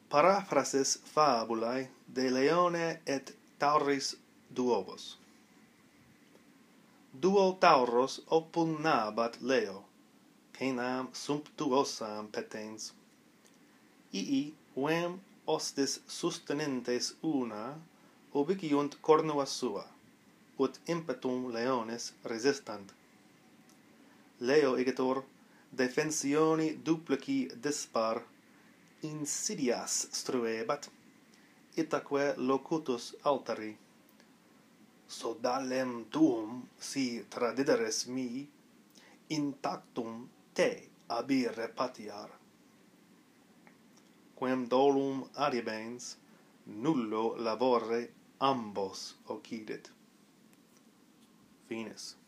Paraphrasis fabulae de Leone et Tauris duobus. Duo Tauros opugnabat Leo, caenam sumptuosam petens. Ii vem hostis sustenentes una obiciunt cornua sua, ut impetum Leones resistant. Leo igitur defensioni duplici dispar insidias struebat, itaque locutus alteri. Sodalem tuum si tradideres mi, intactum te abire patiar. Quem dolum adhibens, nullo labore ambos occidit. Finis.